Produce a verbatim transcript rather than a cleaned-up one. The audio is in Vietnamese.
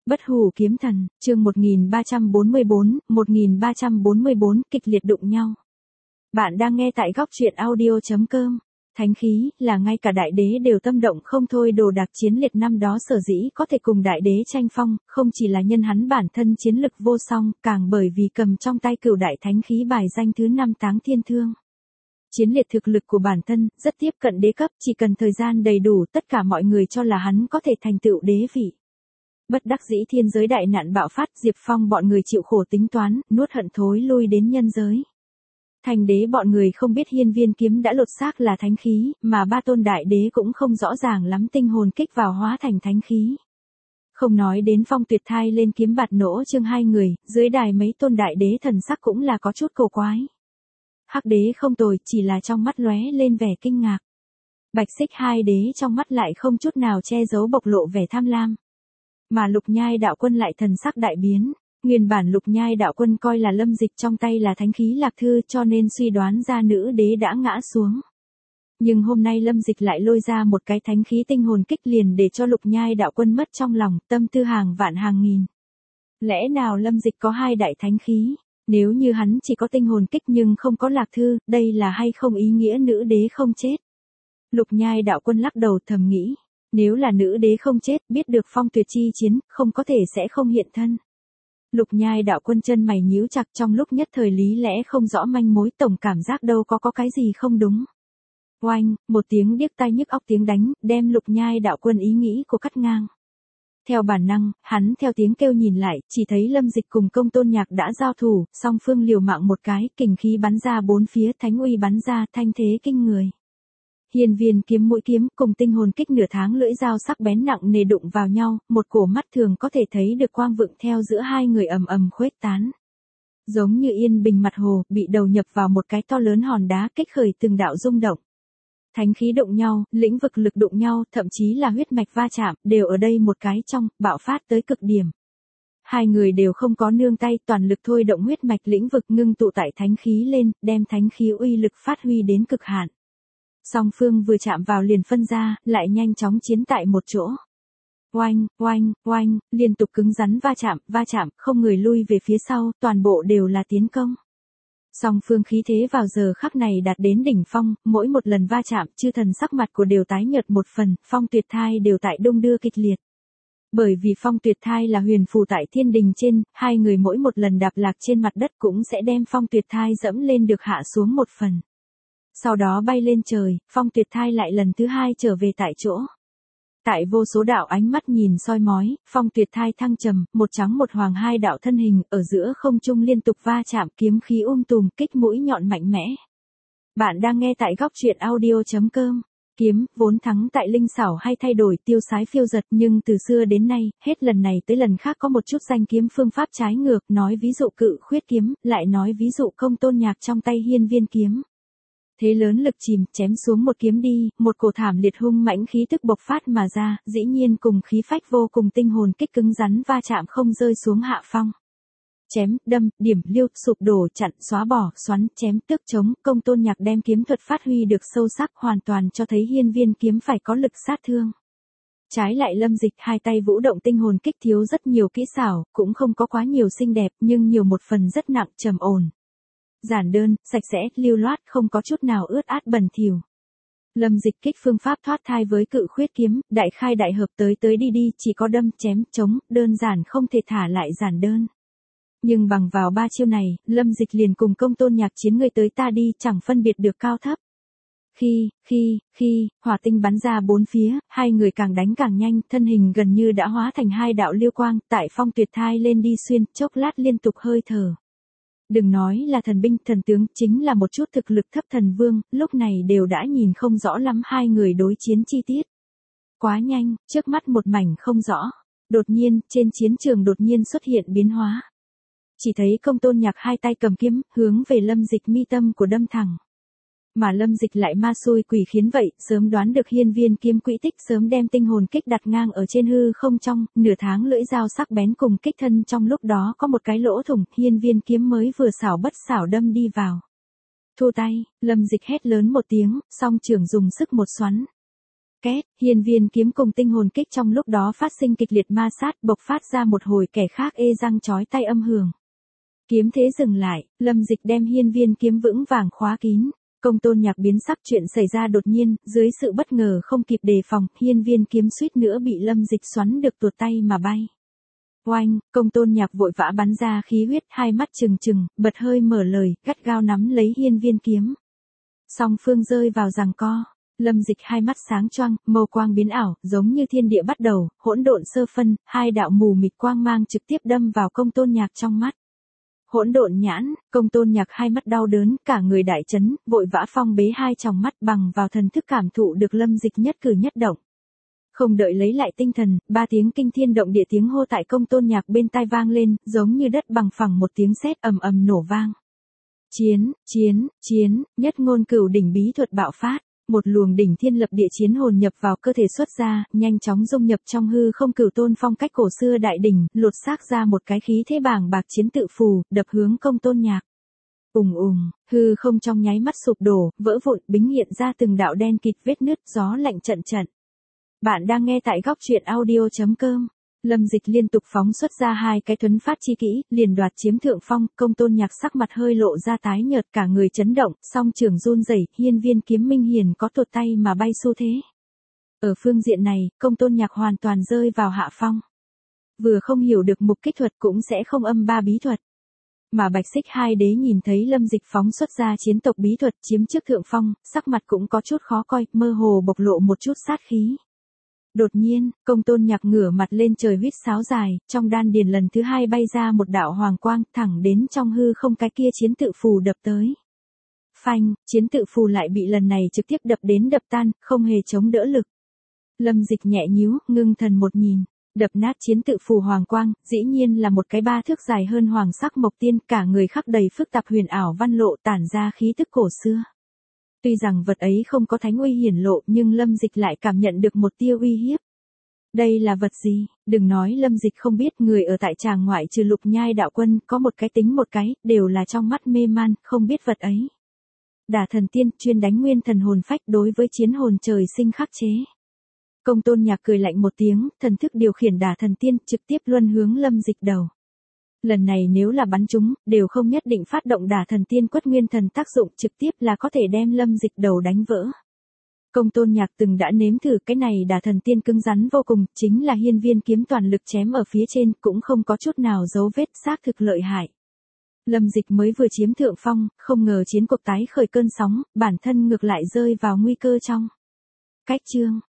Bất hủ kiếm thần, chương một nghìn ba trăm bốn mươi bốn, một nghìn ba trăm bốn mươi bốn, kịch liệt đụng nhau. Bạn đang nghe tại góc truyện audio.com. Thánh khí, là ngay cả đại đế đều tâm động không thôi. Đồ đạc chiến liệt năm đó sở dĩ có thể cùng đại đế tranh phong, không chỉ là nhân hắn bản thân chiến lực vô song, càng bởi vì cầm trong tay cửu đại thánh khí bài danh thứ năm Táng Thiên Thương. Chiến liệt thực lực của bản thân, rất tiếp cận đế cấp, chỉ cần thời gian đầy đủ, tất cả mọi người cho là hắn có thể thành tựu đế vị. Bất đắc dĩ thiên giới đại nạn bạo phát, Diệp Phong bọn người chịu khổ tính toán, nuốt hận thối lui đến nhân giới. Thành đế bọn người không biết hiên viên kiếm đã lột xác là thánh khí, mà ba tôn đại đế cũng không rõ ràng lắm tinh hồn kích vào hóa thành thánh khí. Không nói đến Phong Tuyệt Thai lên kiếm bạt nỗ chương hai người, dưới đài mấy tôn đại đế thần sắc cũng là có chút cổ quái. Hắc đế không tồi, chỉ là trong mắt lóe lên vẻ kinh ngạc. Bạch xích hai đế trong mắt lại không chút nào che giấu bộc lộ vẻ tham lam. Mà Lục Nhai đạo quân lại thần sắc đại biến. Nguyên bản Lục Nhai đạo quân coi là Lâm Dịch trong tay là thánh khí lạc thư, cho nên suy đoán ra nữ đế đã ngã xuống. Nhưng hôm nay Lâm Dịch lại lôi ra một cái thánh khí tinh hồn kích liền để cho Lục Nhai đạo quân mất trong lòng, tâm tư hàng vạn hàng nghìn. Lẽ nào Lâm Dịch có hai đại thánh khí? Nếu như hắn chỉ có tinh hồn kích nhưng không có lạc thư, đây là hay không ý nghĩa nữ đế không chết? Lục Nhai đạo quân lắc đầu thầm nghĩ. Nếu là nữ đế không chết, biết được Phong Tuyệt chi chiến, không có thể sẽ không hiện thân. Lục Nhai đạo quân chân mày nhíu chặt, trong lúc nhất thời lý lẽ không rõ manh mối, tổng cảm giác đâu có có cái gì không đúng. Oanh, một tiếng điếc tai nhức óc tiếng đánh, đem Lục Nhai đạo quân ý nghĩ của cắt ngang. Theo bản năng, hắn theo tiếng kêu nhìn lại, chỉ thấy Lâm Dịch cùng Công Tôn Nhạc đã giao thủ, song phương liều mạng một cái, kình khí bắn ra bốn phía, thánh uy bắn ra, thanh thế kinh người. Hiên viên kiếm mũi kiếm cùng tinh hồn kích nửa tháng lưỡi dao sắc bén nặng nề đụng vào nhau, một cổ mắt thường có thể thấy được quang vượng theo giữa hai người ầm ầm khuếch tán. Giống như yên bình mặt hồ, bị đầu nhập vào một cái to lớn hòn đá kích khởi từng đạo rung động. Thánh khí đụng nhau, lĩnh vực lực đụng nhau, thậm chí là huyết mạch va chạm, đều ở đây một cái trong, bạo phát tới cực điểm. Hai người đều không có nương tay, toàn lực thôi động huyết mạch lĩnh vực ngưng tụ tại thánh khí lên, đem thánh khí uy lực phát huy đến cực hạn. Song phương vừa chạm vào liền phân ra, lại nhanh chóng chiến tại một chỗ. Oanh, oanh, oanh, liên tục cứng rắn va chạm, va chạm, không người lui về phía sau, toàn bộ đều là tiến công. Song phương khí thế vào giờ khắc này đạt đến đỉnh phong, mỗi một lần va chạm, chư thần sắc mặt của đều tái nhợt một phần, Phong Tuyệt Thai đều tại đung đưa kịch liệt. Bởi vì Phong Tuyệt Thai là huyền phù tại thiên đình trên, hai người mỗi một lần đạp lạc trên mặt đất cũng sẽ đem Phong Tuyệt Thai dẫm lên được hạ xuống một phần. Sau đó bay lên trời, Phong Tuyệt Thai lại lần thứ hai trở về tại chỗ. Tại vô số đạo ánh mắt nhìn soi mói, Phong Tuyệt Thai thăng trầm, một trắng một hoàng hai đạo thân hình, ở giữa không trung liên tục va chạm, kiếm khí um tùm, kích mũi nhọn mạnh mẽ. Bạn đang nghe tại góc truyện audio.com. Kiếm, vốn thắng tại linh xảo hay thay đổi tiêu sái phiêu giật, nhưng từ xưa đến nay, hết lần này tới lần khác có một chút danh kiếm phương pháp trái ngược, nói ví dụ Cự Khuyết kiếm, lại nói ví dụ Công Tôn Nhạc trong tay Hiên Viên kiếm. Thế lớn lực chìm, chém xuống một kiếm đi, một cổ thảm liệt hung mãnh khí tức bộc phát mà ra, dĩ nhiên cùng khí phách vô cùng tinh hồn kích cứng rắn va chạm không rơi xuống hạ phong. Chém, đâm, điểm, liêu, sụp đổ, chặn, xóa bỏ, xoắn, chém, tước chống, Công Tôn Nhạc đem kiếm thuật phát huy được sâu sắc, hoàn toàn cho thấy hiên viên kiếm phải có lực sát thương. Trái lại Lâm Dịch hai tay vũ động tinh hồn kích thiếu rất nhiều kỹ xảo, cũng không có quá nhiều xinh đẹp, nhưng nhiều một phần rất nặng, trầm ổn. Giản đơn, sạch sẽ, lưu loát, không có chút nào ướt át bẩn thỉu. Lâm Dịch kích phương pháp thoát thai với Cự Khuyết kiếm, đại khai đại hợp tới tới đi đi, chỉ có đâm, chém, chống, đơn giản không thể thả lại giản đơn. Nhưng bằng vào ba chiêu này, Lâm Dịch liền cùng Công Tôn Nhạc chiến người tới ta đi, chẳng phân biệt được cao thấp. Khi, khi, khi, hỏa tinh bắn ra bốn phía, hai người càng đánh càng nhanh, thân hình gần như đã hóa thành hai đạo liêu quang, tại Phong Tuyệt Thai lên đi xuyên, chốc lát liên tục hơi thở. Đừng nói là thần binh, thần tướng, chính là một chút thực lực thấp thần vương, lúc này đều đã nhìn không rõ lắm hai người đối chiến chi tiết. Quá nhanh, trước mắt một mảnh không rõ. Đột nhiên, trên chiến trường đột nhiên xuất hiện biến hóa. Chỉ thấy Công Tôn Nhạc hai tay cầm kiếm, hướng về Lâm Dịch mi tâm của đâm thẳng. Mà Lâm Dịch lại ma xui quỷ khiến vậy, sớm đoán được hiên viên kiếm quỹ tích, sớm đem tinh hồn kích đặt ngang ở trên hư không trong, nửa tháng lưỡi dao sắc bén cùng kích thân trong lúc đó có một cái lỗ thủng, hiên viên kiếm mới vừa xảo bất xảo đâm đi vào. Thu tay, Lâm Dịch hét lớn một tiếng, song trường dùng sức một xoắn. Két, hiên viên kiếm cùng tinh hồn kích trong lúc đó phát sinh kịch liệt ma sát, bộc phát ra một hồi kẻ khác ê răng chói tai âm hưởng. Kiếm thế dừng lại, Lâm Dịch đem hiên viên kiếm vững vàng khóa kín. Công Tôn Nhạc biến sắc, chuyện xảy ra đột nhiên, dưới sự bất ngờ không kịp đề phòng, hiên viên kiếm suýt nữa bị Lâm Dịch xoắn được tuột tay mà bay. Oanh, Công Tôn Nhạc vội vã bắn ra khí huyết, hai mắt trừng trừng, bật hơi mở lời, gắt gao nắm lấy hiên viên kiếm. Song phương rơi vào giằng co. Lâm Dịch hai mắt sáng choang, màu quang biến ảo, giống như thiên địa bắt đầu, hỗn độn sơ phân, hai đạo mù mịt quang mang trực tiếp đâm vào Công Tôn Nhạc trong mắt. Hỗn độn nhãn, Công Tôn Nhạc hai mắt đau đớn, cả người đại chấn, vội vã phong bế hai tròng mắt bằng vào thần thức cảm thụ được Lâm Dịch nhất cử nhất động. Không đợi lấy lại tinh thần, ba tiếng kinh thiên động địa tiếng hô tại Công Tôn Nhạc bên tai vang lên, giống như đất bằng phẳng một tiếng sét ầm ầm nổ vang. Chiến, chiến, chiến, nhất ngôn cửu đỉnh bí thuật bạo phát. Một luồng đỉnh thiên lập địa chiến hồn nhập vào cơ thể xuất ra, nhanh chóng dung nhập trong hư không cửu tôn phong cách cổ xưa đại đỉnh, lột xác ra một cái khí thế bàng bạc chiến tự phù, đập hướng Công Tôn Nhạc. Ùng ùng, hư không trong nháy mắt sụp đổ, vỡ vụn, bính hiện ra từng đạo đen kịt vết nứt, gió lạnh trận trận. Bạn đang nghe tại góc truyện audio chấm com. Lâm Dịch liên tục phóng xuất ra hai cái thuấn phát chi kỹ, liền đoạt chiếm thượng phong, Công Tôn Nhạc sắc mặt hơi lộ ra tái nhợt, cả người chấn động, song trường run rẩy, hiên viên kiếm minh hiền có tuột tay mà bay xu thế. Ở phương diện này, Công Tôn Nhạc hoàn toàn rơi vào hạ phong. Vừa không hiểu được mục kích thuật cũng sẽ không âm ba bí thuật. Mà Bạch Xích hai đế nhìn thấy Lâm Dịch phóng xuất ra chiến tộc bí thuật chiếm trước thượng phong, sắc mặt cũng có chút khó coi, mơ hồ bộc lộ một chút sát khí. Đột nhiên, Công Tôn Nhạc ngửa mặt lên trời huýt sáo dài, trong đan điền lần thứ hai bay ra một đạo hoàng quang, thẳng đến trong hư không cái kia chiến tự phù đập tới. Phanh, chiến tự phù lại bị lần này trực tiếp đập đến đập tan, không hề chống đỡ lực. Lâm Dịch nhẹ nhíu, ngưng thần một nhìn, đập nát chiến tự phù hoàng quang, dĩ nhiên là một cái ba thước dài hơn hoàng sắc mộc tiên, cả người khắc đầy phức tạp huyền ảo văn lộ, tản ra khí tức cổ xưa. Tuy rằng vật ấy không có thánh uy hiển lộ, nhưng Lâm Dịch lại cảm nhận được một tia uy hiếp. Đây là vật gì? Đừng nói Lâm Dịch không biết, người ở tại tràng ngoại trừ Lục Nhai đạo quân, có một cái tính một cái, đều là trong mắt mê man, không biết vật ấy. Đả thần tiên, chuyên đánh nguyên thần hồn phách, đối với chiến hồn trời sinh khắc chế. Công Tôn Nhạc cười lạnh một tiếng, thần thức điều khiển đả thần tiên, trực tiếp luân hướng Lâm Dịch đầu. Lần này nếu là bắn chúng, đều không nhất định phát động đả thần tiên quất nguyên thần tác dụng, trực tiếp là có thể đem Lâm Dịch đầu đánh vỡ. Công Tôn Nhạc từng đã nếm thử cái này đả thần tiên cứng rắn vô cùng, chính là hiên viên kiếm toàn lực chém ở phía trên, cũng không có chút nào dấu vết, xác thực lợi hại. Lâm Dịch mới vừa chiếm thượng phong, không ngờ chiến cuộc tái khởi cơn sóng, bản thân ngược lại rơi vào nguy cơ trong. Cách chương,